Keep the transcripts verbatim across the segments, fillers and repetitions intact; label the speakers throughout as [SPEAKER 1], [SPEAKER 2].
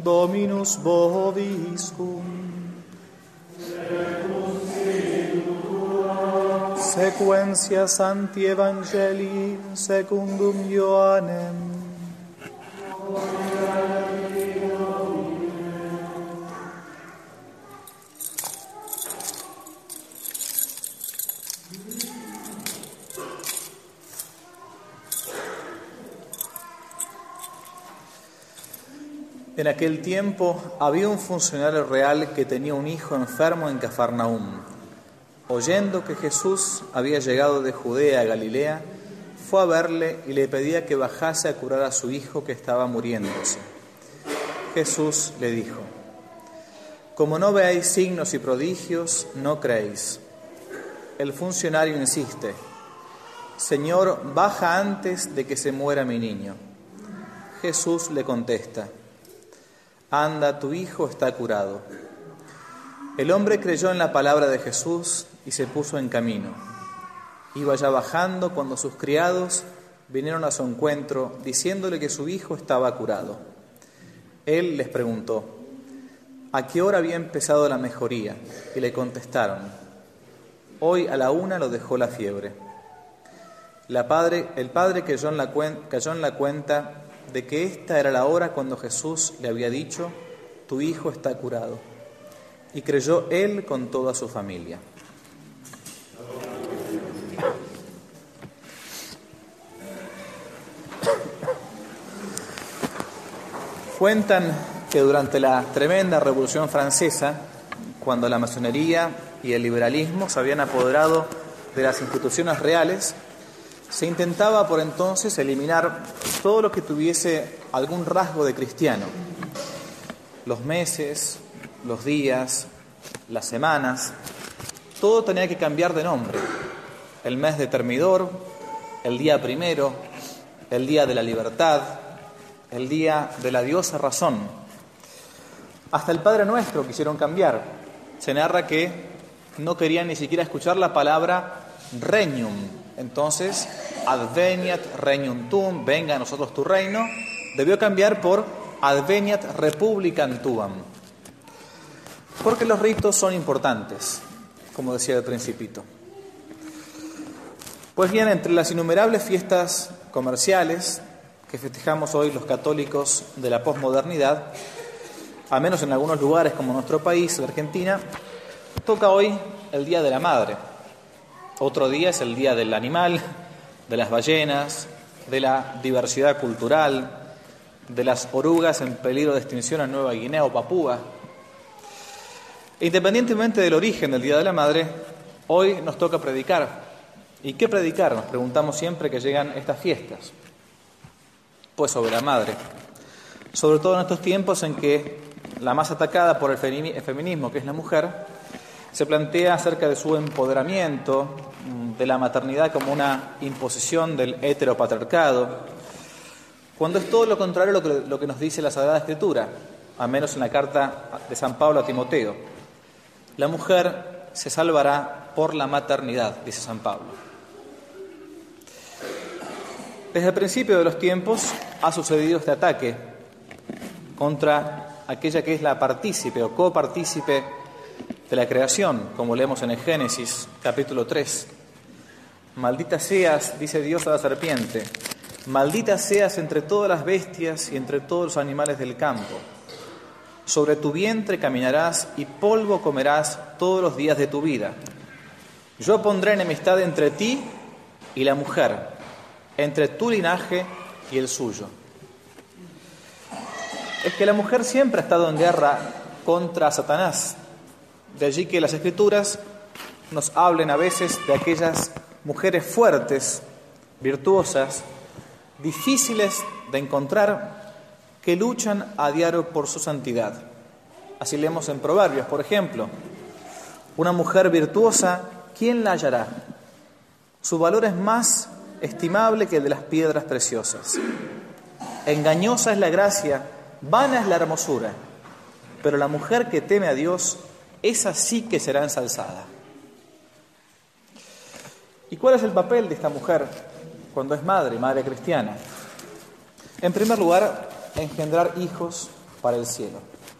[SPEAKER 1] Dominus vobiscum. Sequentia Sancti Evangelii secundum Ioannem. En aquel tiempo había un funcionario real que tenía un hijo enfermo en Cafarnaúm. Oyendo que Jesús había llegado de Judea a Galilea, fue a verle y le pedía que bajase a curar a su hijo que estaba muriéndose. Jesús le dijo: como no veáis signos y prodigios, no creéis. El funcionario insiste: Señor, baja antes de que se muera mi niño. Jesús le contesta: anda, tu hijo está curado. El hombre creyó en la palabra de Jesús y se puso en camino. Iba ya bajando cuando sus criados vinieron a su encuentro, diciéndole que su hijo estaba curado. Él les preguntó: ¿a qué hora había empezado la mejoría? Y le contestaron: hoy a la una lo dejó la fiebre. La padre, el padre cayó en la, cuen, cayó en la cuenta de que esta era la hora cuando Jesús le había dicho: tu hijo está curado. Y creyó él con toda su familia. Cuentan que durante la tremenda Revolución Francesa, cuando la masonería y el liberalismo se habían apoderado de las instituciones reales, se intentaba por entonces eliminar todo lo que tuviese algún rasgo de cristiano. Los meses, los días, las semanas, todo tenía que cambiar de nombre. El mes de Termidor, el día primero, el día de la libertad, el día de la diosa razón. Hasta el Padre Nuestro quisieron cambiar. Se narra que no querían ni siquiera escuchar la palabra regnum. Entonces, adveniat regnum tuum, venga a nosotros tu reino, debió cambiar por adveniat republicam tuam. Porque los ritos son importantes, como decía el Principito. Pues bien, entre las innumerables fiestas comerciales que festejamos hoy los católicos de la posmodernidad, a menos en algunos lugares como nuestro país, la Argentina, toca hoy el Día de la Madre. Otro día es el Día del Animal, de las ballenas, de la diversidad cultural, de las orugas en peligro de extinción en Nueva Guinea o Papúa. Independientemente del origen del Día de la Madre, hoy nos toca predicar. ¿Y qué predicar? Nos preguntamos siempre que llegan estas fiestas. Pues sobre la madre. Sobre todo en estos tiempos en que la más atacada por el feminismo, que es la mujer, se plantea acerca de su empoderamiento, de la maternidad como una imposición del heteropatriarcado, cuando es todo lo contrario a lo que, lo que nos dice la Sagrada Escritura, al menos en la carta de San Pablo a Timoteo. La mujer se salvará por la maternidad, dice San Pablo. Desde el principio de los tiempos ha sucedido este ataque contra aquella que es la partícipe o copartícipe de la creación, como leemos en el Génesis, capítulo tres. Maldita seas, dice Dios a la serpiente, maldita seas entre todas las bestias y entre todos los animales del campo. Sobre tu vientre caminarás y polvo comerás todos los días de tu vida. Yo pondré enemistad entre ti y la mujer, entre tu linaje y el suyo. Es que la mujer siempre ha estado en guerra contra Satanás. De allí que las Escrituras nos hablen a veces de aquellas mujeres fuertes, virtuosas, difíciles de encontrar, que luchan a diario por su santidad. Así leemos en Proverbios, por ejemplo: una mujer virtuosa, ¿quién la hallará? Su valor es más estimable que el de las piedras preciosas. Engañosa es la gracia, vana es la hermosura, pero la mujer que teme a Dios, esa sí que será ensalzada. ¿Y cuál es el papel de esta mujer cuando es madre, madre cristiana? En primer lugar, engendrar hijos para el cielo.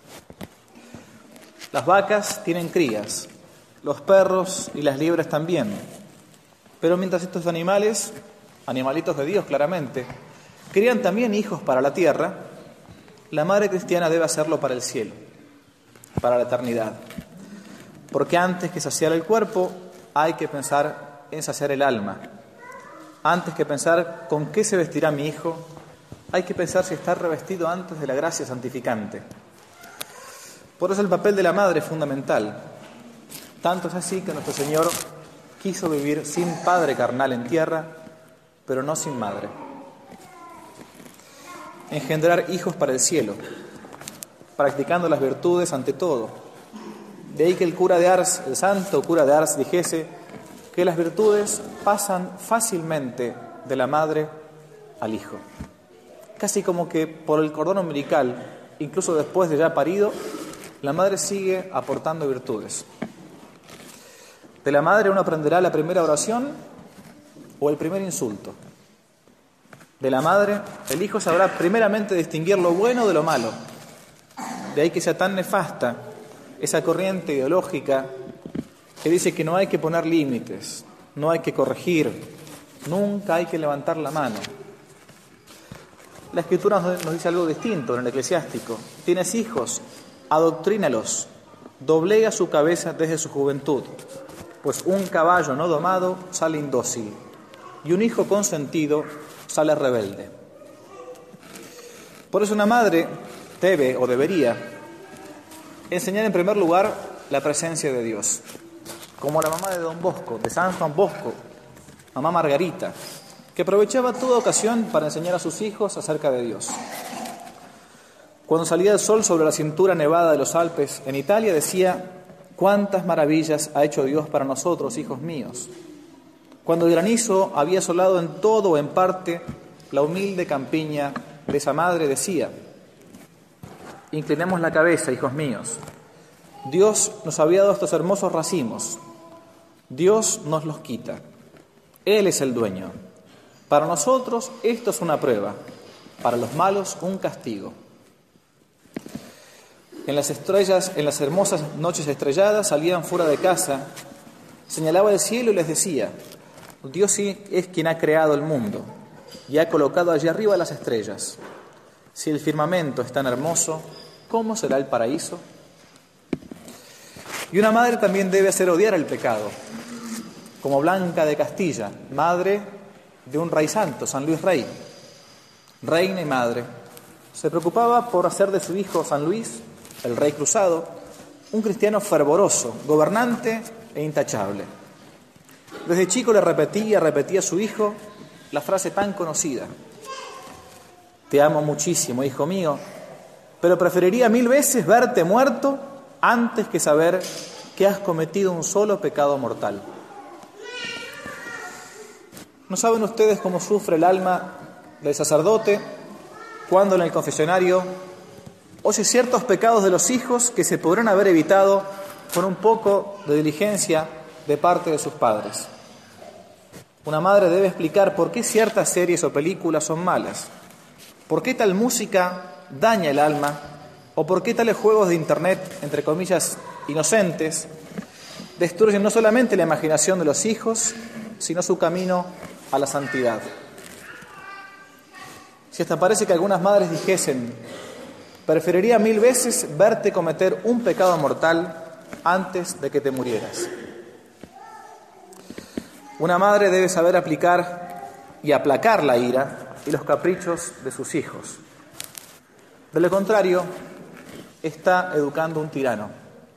[SPEAKER 1] Las vacas tienen crías, los perros y las liebres también. Pero mientras estos animales, animalitos de Dios claramente, crían también hijos para la tierra, la madre cristiana debe hacerlo para el cielo, para la eternidad. Porque antes que saciar el cuerpo, hay que pensar en saciar el alma. Antes que pensar con qué se vestirá mi hijo, hay que pensar si está revestido antes de la gracia santificante. Por eso el papel de la madre es fundamental. Tanto es así que nuestro Señor quiso vivir sin padre carnal en tierra, pero no sin madre. Engendrar hijos para el cielo, practicando las virtudes ante todo. De ahí que el cura de Ars, el santo cura de Ars, dijese que las virtudes pasan fácilmente de la madre al hijo. Casi como que por el cordón umbilical, incluso después de ya parido, la madre sigue aportando virtudes. De la madre uno aprenderá la primera oración o el primer insulto. De la madre, el hijo sabrá primeramente distinguir lo bueno de lo malo. De ahí que sea tan nefasta esa corriente ideológica que dice que no hay que poner límites, no hay que corregir, nunca hay que levantar la mano. La Escritura nos dice algo distinto en el Eclesiástico. Tienes hijos, adoctrínalos, doblega su cabeza desde su juventud, pues un caballo no domado sale indócil y un hijo consentido sale rebelde. Por eso una madre debe o debería enseñar en primer lugar la presencia de Dios, como la mamá de Don Bosco, de San Juan Bosco, mamá Margarita, que aprovechaba toda ocasión para enseñar a sus hijos acerca de Dios. Cuando salía el sol sobre la cintura nevada de los Alpes en Italia, decía: «¿Cuántas maravillas ha hecho Dios para nosotros, hijos míos?». Cuando el granizo había asolado en todo o en parte la humilde campiña de esa madre, decía: «Inclinemos la cabeza, hijos míos. Dios nos había dado estos hermosos racimos. Dios nos los quita. Él es el dueño. Para nosotros esto es una prueba, para los malos un castigo». En las estrellas, en las hermosas noches estrelladas, salían fuera de casa, señalaba el cielo y les decía: «Dios sí es quien ha creado el mundo y ha colocado allí arriba las estrellas. Si el firmamento es tan hermoso, ¿cómo será el paraíso?». Y una madre también debe hacer odiar el pecado, como Blanca de Castilla, madre de un rey santo, San Luis Rey, reina y madre. Se preocupaba por hacer de su hijo San Luis, el rey cruzado, un cristiano fervoroso, gobernante e intachable. Desde chico le repetía, repetía a su hijo la frase tan conocida: «Te amo muchísimo, hijo mío, pero preferiría mil veces verte muerto antes que saber que has cometido un solo pecado mortal». ¿No saben ustedes cómo sufre el alma del sacerdote cuando en el confesionario oye ciertos pecados de los hijos que se podrán haber evitado con un poco de diligencia de parte de sus padres? Una madre debe explicar por qué ciertas series o películas son malas, por qué tal música daña el alma, o por qué tales juegos de internet, entre comillas, inocentes, destruyen no solamente la imaginación de los hijos, sino su camino a la santidad. Si hasta parece que algunas madres dijesen: «Preferiría mil veces verte cometer un pecado mortal antes de que te murieras». Una madre debe saber aplicar y aplacar la ira y los caprichos de sus hijos. De lo contrario, está educando un tirano.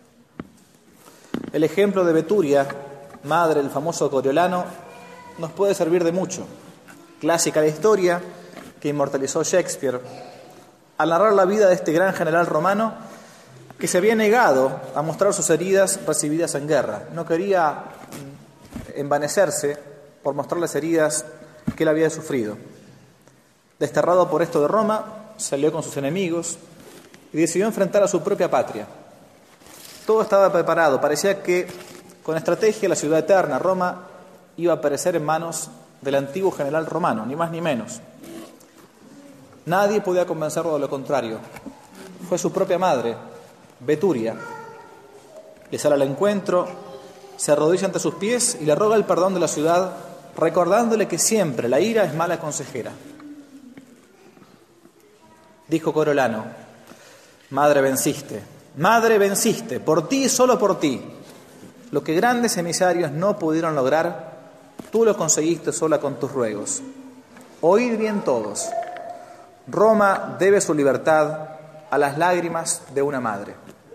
[SPEAKER 1] El ejemplo de Beturia, madre del famoso Coriolano, nos puede servir de mucho. Clásica de historia que inmortalizó Shakespeare al narrar la vida de este gran general romano que se había negado a mostrar sus heridas recibidas en guerra. No quería envanecerse por mostrar las heridas que él había sufrido. Desterrado por esto de Roma, salió con sus enemigos y decidió enfrentar a su propia patria. Todo estaba preparado. Parecía que con estrategia la ciudad eterna, Roma, iba a perecer en manos del antiguo general romano, ni más ni menos. Nadie podía convencerlo de lo contrario. fue su propia madre, Beturia. Le sale al encuentro, se arrodilla ante sus pies y le roga el perdón de la ciudad, recordándole que siempre la ira es mala consejera. Dijo Corolano: Madre, venciste, madre, venciste, por ti y solo por ti. Lo que grandes emisarios no pudieron lograr, tú lo conseguiste sola con tus ruegos. Oíd bien todos. Roma debe su libertad a las lágrimas de una madre.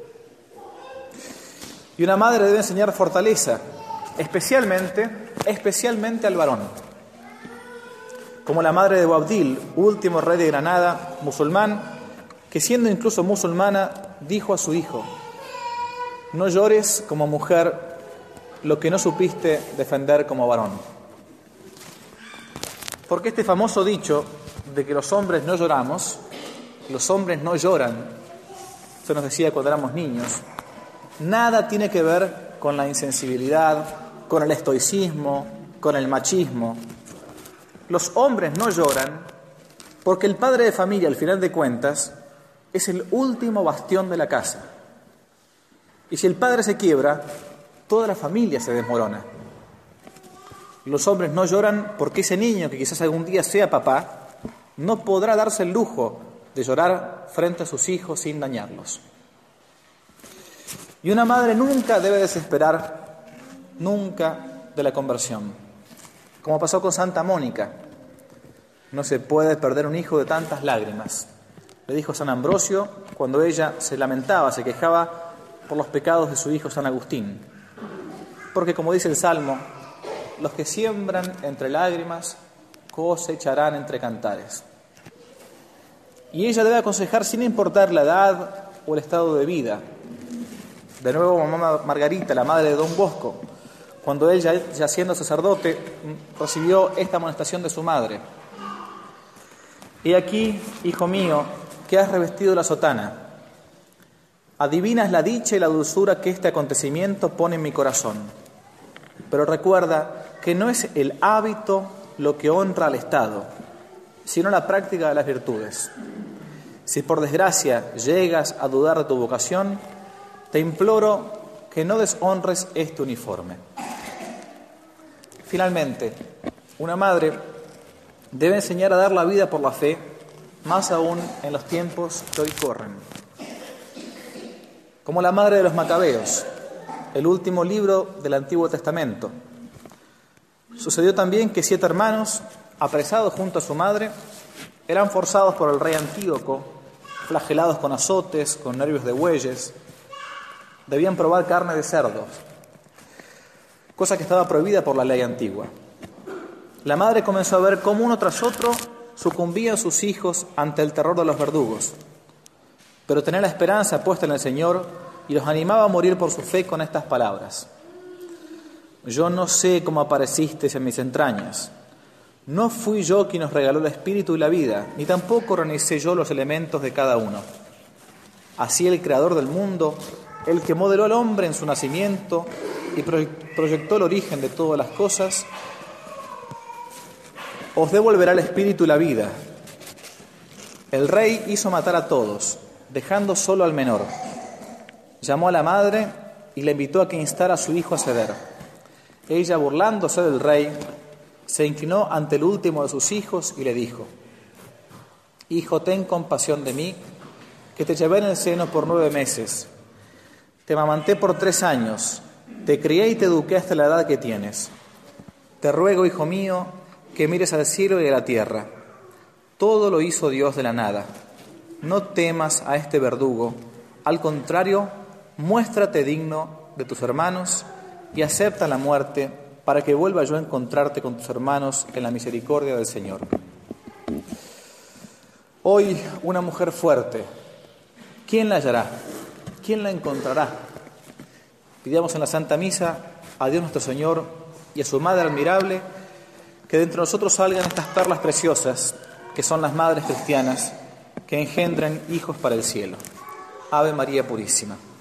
[SPEAKER 1] Y una madre debe enseñar fortaleza, especialmente, especialmente al varón. Como la madre de Boabdil, último rey de Granada, musulmán, que siendo incluso musulmana, dijo a su hijo: no llores como mujer lo que no supiste defender como varón. Porque este famoso dicho de que los hombres no lloramos, los hombres no lloran, eso nos decía cuando éramos niños, nada tiene que ver con la insensibilidad, con el estoicismo, con el machismo. Los hombres no lloran porque el padre de familia, al final de cuentas, es el último bastión de la casa. Y si el padre se quiebra, toda la familia se desmorona. Los hombres no lloran porque ese niño, que quizás algún día sea papá, no podrá darse el lujo de llorar frente a sus hijos sin dañarlos. Y una madre nunca debe desesperar, nunca, de la conversión. Como pasó con Santa Mónica, no se puede perder un hijo de tantas lágrimas. Le dijo San Ambrosio cuando ella se lamentaba, se quejaba por los pecados de su hijo San Agustín. Porque como dice el Salmo, los que siembran entre lágrimas cosecharán entre cantares. Y ella debe aconsejar sin importar la edad o el estado de vida. De nuevo, mamá Margarita, la madre de Don Bosco, cuando él, ya, ya siendo sacerdote, recibió esta amonestación de su madre: he aquí, hijo mío, que has revestido la sotana. Adivinas la dicha y la dulzura que este acontecimiento pone en mi corazón. Pero recuerda que no es el hábito lo que honra al Estado, sino la práctica de las virtudes. Si por desgracia llegas a dudar de tu vocación, te imploro que no deshonres este uniforme. Finalmente, una madre debe enseñar a dar la vida por la fe, más aún en los tiempos que hoy corren. Como la madre de los Macabeos, el último libro del Antiguo Testamento. Sucedió también que siete hermanos, apresados junto a su madre, eran forzados por el rey Antíoco, flagelados con azotes, con nervios de bueyes. Debían probar carne de cerdos, cosa que estaba prohibida por la ley antigua. La madre comenzó a ver cómo uno tras otro sucumbían sus hijos ante el terror de los verdugos, pero tenía la esperanza puesta en el Señor y los animaba a morir por su fe con estas palabras: yo no sé cómo aparecisteis en mis entrañas. No fui yo quien os regaló el espíritu y la vida, ni tampoco organicé yo los elementos de cada uno. Así el Creador del mundo, el que modeló al hombre en su nacimiento y proyectó el origen de todas las cosas, os devolverá el espíritu y la vida. El rey hizo matar a todos, dejando solo al menor. Llamó a la madre y le invitó a que instara a su hijo a ceder. Ella, burlándose del rey, se inclinó ante el último de sus hijos y le dijo: hijo, ten compasión de mí, que te llevé en el seno por nueve meses. Te amamanté por tres años, te crié y te eduqué hasta la edad que tienes. Te ruego, hijo mío, que mires al cielo y a la tierra. Todo lo hizo Dios de la nada. No temas a este verdugo, al contrario, muéstrate digno de tus hermanos y acepta la muerte para que vuelva yo a encontrarte con tus hermanos en la misericordia del Señor. Hoy una mujer fuerte, ¿quién la hallará? ¿Quién la encontrará? Pidamos en la Santa Misa a Dios nuestro Señor y a su Madre admirable que de entre nosotros salgan estas perlas preciosas que son las madres cristianas que engendran hijos para el cielo. Ave María Purísima.